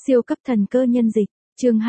Siêu cấp thần cơ nhân dịch, chương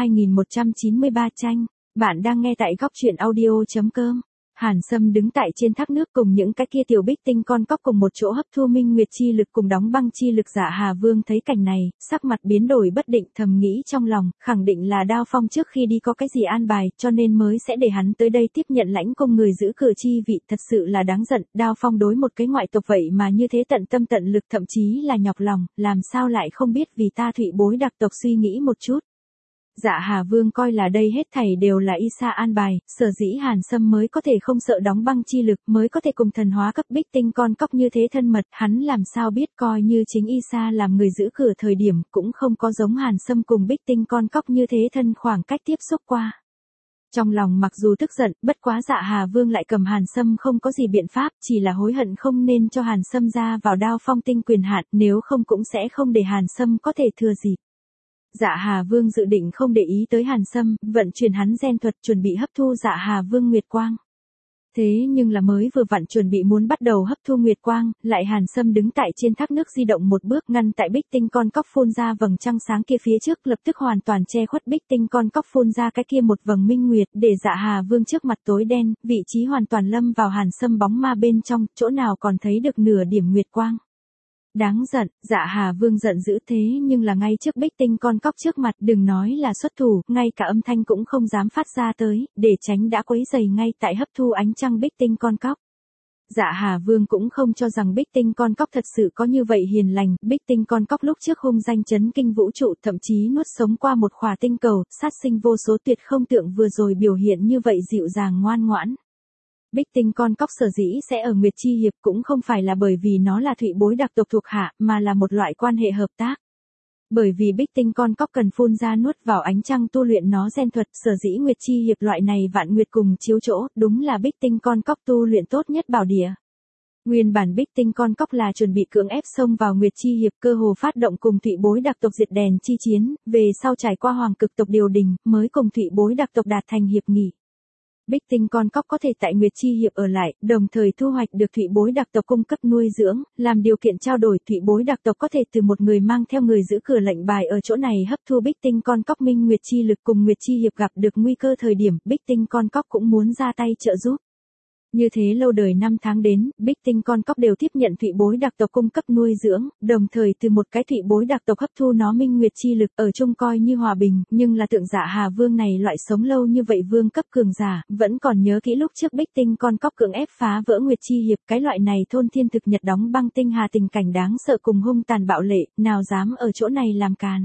2193 tranh. Bạn đang nghe tại góc truyện audio.com. Hàn Sâm đứng tại trên thác nước cùng những cái kia tiểu bích tinh con cóc cùng một chỗ hấp thu minh nguyệt chi lực cùng đóng băng chi lực. Dạ Hà Vương thấy cảnh này, sắc mặt biến đổi bất định, thầm nghĩ trong lòng, khẳng định là Đao Phong trước khi đi có cái gì an bài, cho nên mới sẽ để hắn tới đây tiếp nhận lãnh công người giữ cửa chi vị. Thật sự là đáng giận, Đao Phong đối một cái ngoại tộc vậy mà như thế tận tâm tận lực, thậm chí là nhọc lòng, làm sao lại không biết vì ta Thụy Bối đặc tộc suy nghĩ một chút. Dạ Hà Vương coi là đây hết thảy đều là Y Sa an bài, sở dĩ Hàn Sâm mới có thể không sợ đóng băng chi lực, mới có thể cùng thần hóa cấp bích tinh con cóc như thế thân mật. Hắn làm sao biết, coi như chính Y Sa làm người giữ cửa thời điểm, cũng không có giống Hàn Sâm cùng bích tinh con cóc như thế thân khoảng cách tiếp xúc qua. Trong lòng mặc dù tức giận, bất quá Dạ Hà Vương lại cầm Hàn Sâm không có gì biện pháp, chỉ là hối hận không nên cho Hàn Sâm ra vào Đao Phong tinh quyền hạn, nếu không cũng sẽ không để Hàn Sâm có thể thừa dịp. Dạ Hà Vương dự định không để ý tới Hàn Sâm, vận chuyển hắn gen thuật chuẩn bị hấp thu Dạ Hà Vương Nguyệt Quang. Thế nhưng là mới vừa vặn chuẩn bị muốn bắt đầu hấp thu Nguyệt Quang, lại Hàn Sâm đứng tại trên thác nước di động một bước ngăn tại bích tinh con cóc phun ra vầng trăng sáng kia phía trước, lập tức hoàn toàn che khuất bích tinh con cóc phun ra cái kia một vầng minh nguyệt, để Dạ Hà Vương trước mặt tối đen, vị trí hoàn toàn lâm vào Hàn Sâm bóng ma bên trong, chỗ nào còn thấy được nửa điểm Nguyệt Quang. Đáng giận, Dạ Hà Vương giận dữ, thế nhưng là ngay trước bích tinh con cóc trước mặt, đừng nói là xuất thủ, ngay cả âm thanh cũng không dám phát ra tới, để tránh đã quấy rầy ngay tại hấp thu ánh trăng bích tinh con cóc. Dạ Hà Vương cũng không cho rằng bích tinh con cóc thật sự có như vậy hiền lành, bích tinh con cóc lúc trước hung danh chấn kinh vũ trụ, thậm chí nuốt sống qua một khỏa tinh cầu, sát sinh vô số, tuyệt không tượng vừa rồi biểu hiện như vậy dịu dàng ngoan ngoãn. Bích tinh con cóc sở dĩ sẽ ở Nguyệt Chi Hiệp cũng không phải là bởi vì nó là Thụy Bối đặc tộc thuộc hạ, mà là một loại quan hệ hợp tác. Bởi vì bích tinh con cóc cần phun ra nuốt vào ánh trăng tu luyện nó gen thuật, sở dĩ Nguyệt Chi Hiệp loại này vạn nguyệt cùng chiếu chỗ, đúng là bích tinh con cóc tu luyện tốt nhất bảo địa. Nguyên bản bích tinh con cóc là chuẩn bị cưỡng ép xông vào Nguyệt Chi Hiệp, cơ hồ phát động cùng Thụy Bối đặc tộc diệt đèn chi chiến, về sau trải qua hoàng cực tộc điều đình, mới cùng Thụy Bối đặc tộc đạt thành hiệp nghị. Bích tinh con cóc có thể tại Nguyệt Chi Hiệp ở lại, đồng thời thu hoạch được Thụy Bối đặc tộc cung cấp nuôi dưỡng, làm điều kiện trao đổi Thụy Bối đặc tộc có thể từ một người mang theo người giữ cửa lệnh bài ở chỗ này hấp thu bích tinh con cóc minh Nguyệt Chi lực, cùng Nguyệt Chi Hiệp gặp được nguy cơ thời điểm, bích tinh con cóc cũng muốn ra tay trợ giúp. Như thế lâu đời năm tháng đến, bích tinh con cóc đều tiếp nhận Thụy Bối đặc tộc cung cấp nuôi dưỡng, đồng thời từ một cái Thụy Bối đặc tộc hấp thu nó minh Nguyệt Chi lực, ở chung coi như hòa bình, nhưng là tượng Dạ Hà Vương này loại sống lâu như vậy vương cấp cường giả, vẫn còn nhớ kỹ lúc trước bích tinh con cóc cưỡng ép phá vỡ Nguyệt Chi Hiệp, cái loại này thôn thiên thực nhật đóng băng tinh hà tình cảnh đáng sợ cùng hung tàn bạo lệ, nào dám ở chỗ này làm càn.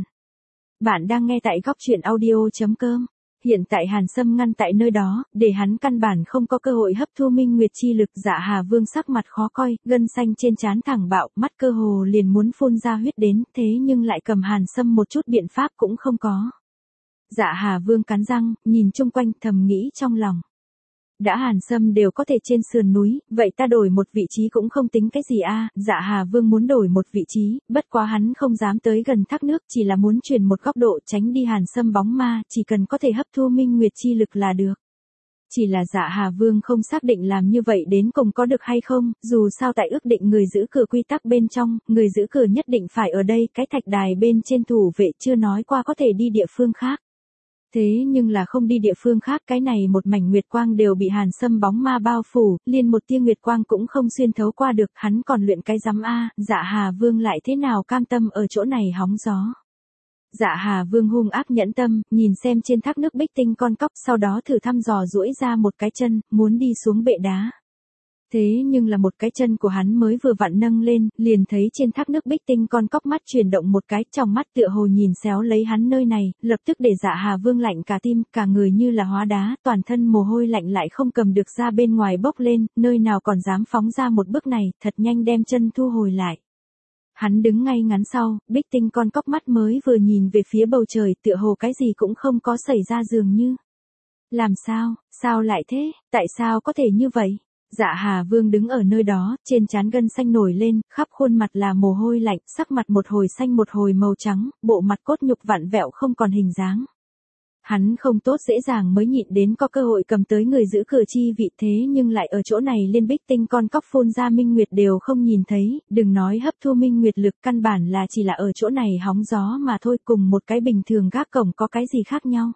Bạn đang nghe tại góc truyện audio.com. Hiện tại Hàn Sâm ngăn tại nơi đó, để hắn căn bản không có cơ hội hấp thu minh Nguyệt Chi lực. Dạ Hà Vương sắc mặt khó coi, gân xanh trên trán thẳng bạo, mắt cơ hồ liền muốn phun ra huyết đến, thế nhưng lại cầm Hàn Sâm một chút biện pháp cũng không có. Dạ Hà Vương cắn răng, nhìn chung quanh, thầm nghĩ trong lòng. Đã Hàn Sâm đều có thể trên sườn núi, vậy ta đổi một vị trí cũng không tính cái gì a. Dạ Hà Vương muốn đổi một vị trí, bất quá hắn không dám tới gần thác nước, chỉ là muốn chuyển một góc độ tránh đi Hàn Sâm bóng ma, chỉ cần có thể hấp thu minh Nguyệt Chi lực là được. Chỉ là Dạ Hà Vương không xác định làm như vậy đến cùng có được hay không, dù sao tại ước định người giữ cửa quy tắc bên trong, người giữ cửa nhất định phải ở đây, cái thạch đài bên trên thủ vệ chưa nói qua có thể đi địa phương khác. Thế nhưng là không đi địa phương khác, cái này một mảnh nguyệt quang đều bị Hàn Sâm bóng ma bao phủ, liền một tia nguyệt quang cũng không xuyên thấu qua được, hắn còn luyện cái rắm a. Dạ Hà Vương lại thế nào cam tâm ở chỗ này hóng gió. Dạ Hà Vương hung ác nhẫn tâm, nhìn xem trên thác nước bích tinh con cóc, sau đó thử thăm dò duỗi ra một cái chân, muốn đi xuống bệ đá. Thế nhưng là một cái chân của hắn mới vừa vặn nâng lên, liền thấy trên thác nước bích tinh con cóc mắt chuyển động một cái, trong mắt tựa hồ nhìn xéo lấy hắn nơi này, lập tức để Dạ Hà Vương lạnh cả tim, cả người như là hóa đá, toàn thân mồ hôi lạnh lại không cầm được ra bên ngoài bốc lên, nơi nào còn dám phóng ra một bước này, thật nhanh đem chân thu hồi lại. Hắn đứng ngay ngắn sau, bích tinh con cóc mắt mới vừa nhìn về phía bầu trời, tựa hồ cái gì cũng không có xảy ra dường như. Làm sao, sao lại thế, tại sao có thể như vậy? Dạ Hà Vương đứng ở nơi đó, trên trán gân xanh nổi lên, khắp khuôn mặt là mồ hôi lạnh, sắc mặt một hồi xanh một hồi màu trắng, bộ mặt cốt nhục vặn vẹo không còn hình dáng. Hắn không tốt dễ dàng mới nhịn đến có cơ hội cầm tới người giữ cửa chi vị thế nhưng lại ở chỗ này liên bích tinh con cóc phun ra minh nguyệt đều không nhìn thấy, đừng nói hấp thu minh nguyệt lực căn bản là chỉ là ở chỗ này hóng gió mà thôi, cùng một cái bình thường gác cổng có cái gì khác nhau.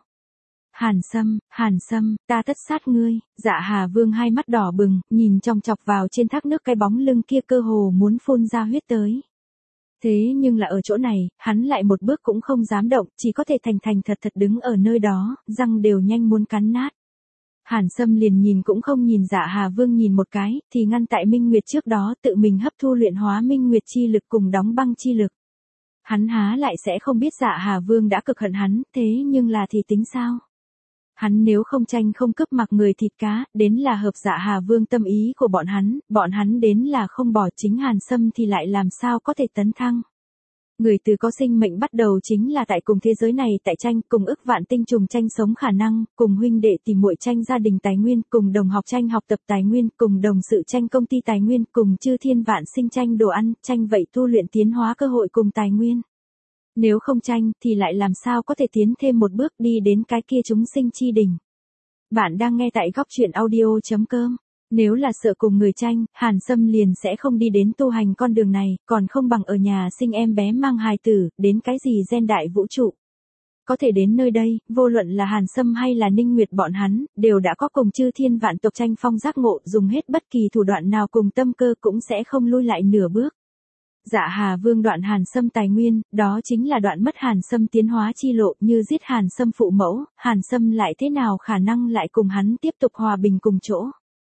Hàn Sâm, ta tất sát ngươi, Dạ Hà Vương hai mắt đỏ bừng, nhìn chòng chọc vào trên thác nước cái bóng lưng kia cơ hồ muốn phun ra huyết tới. Thế nhưng là ở chỗ này, hắn lại một bước cũng không dám động, chỉ có thể thành thành thật thật đứng ở nơi đó, răng đều nhanh muốn cắn nát. Hàn Sâm liền nhìn cũng không nhìn Dạ Hà Vương nhìn một cái, thì ngăn tại Minh Nguyệt trước đó tự mình hấp thu luyện hóa Minh Nguyệt chi lực cùng đóng băng chi lực. Hắn há lại sẽ không biết Dạ Hà Vương đã cực hận hắn, thế nhưng là thì tính sao? Hắn nếu không tranh không cướp mặc người thịt cá, đến là hợp Dạ Hà Vương tâm ý của bọn hắn đến là không bỏ chính Hàn Sâm thì lại làm sao có thể tấn thăng. Người từ có sinh mệnh bắt đầu chính là tại cùng thế giới này tại tranh, cùng ức vạn tinh trùng tranh sống khả năng, cùng huynh đệ tìm muội tranh gia đình tài nguyên, cùng đồng học tranh học tập tài nguyên, cùng đồng sự tranh công ty tài nguyên, cùng chư thiên vạn sinh tranh đồ ăn, tranh vậy tu luyện tiến hóa cơ hội cùng tài nguyên. Nếu không tranh thì lại làm sao có thể tiến thêm một bước đi đến cái kia chúng sinh chi đỉnh. Bạn đang nghe tại góc truyện audio.com. Nếu là sợ cùng người tranh, Hàn Sâm liền sẽ không đi đến tu hành con đường này, còn không bằng ở nhà sinh em bé mang hài tử, đến cái gì gen đại vũ trụ. Có thể đến nơi đây, vô luận là Hàn Sâm hay là Ninh Nguyệt bọn hắn, đều đã có cùng chư thiên vạn tộc tranh phong giác ngộ, dùng hết bất kỳ thủ đoạn nào cùng tâm cơ cũng sẽ không lui lại nửa bước. Dạ Hà Vương đoạn Hàn Sâm tài nguyên, đó chính là đoạn mất Hàn Sâm tiến hóa chi lộ, như giết Hàn Sâm phụ mẫu, Hàn Sâm lại thế nào khả năng lại cùng hắn tiếp tục hòa bình cùng chỗ.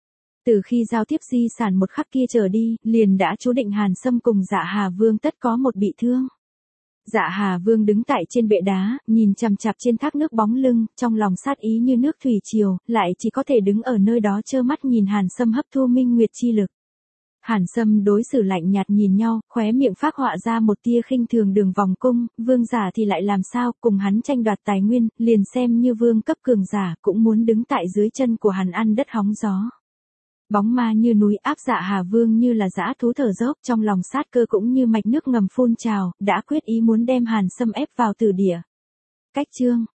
Từ khi giao tiếp di sản một khắc kia trở đi, liền đã chú định Hàn Sâm cùng Dạ Hà Vương tất có một bị thương. Dạ Hà Vương đứng tại trên bệ đá, nhìn chằm chằm trên thác nước bóng lưng, trong lòng sát ý như nước thủy triều, lại chỉ có thể đứng ở nơi đó trơ mắt nhìn Hàn Sâm hấp thu minh nguyệt chi lực. Hàn Sâm đối xử lạnh nhạt nhìn nhau, khóe miệng phác họa ra một tia khinh thường đường vòng cung, vương giả thì lại làm sao, cùng hắn tranh đoạt tài nguyên, liền xem như vương cấp cường giả, cũng muốn đứng tại dưới chân của hắn ăn đất hóng gió. Bóng ma như núi áp Dạ Hà Vương như là dã thú thở dốc, trong lòng sát cơ cũng như mạch nước ngầm phun trào, đã quyết ý muốn đem Hàn Sâm ép vào tử địa. Cách chương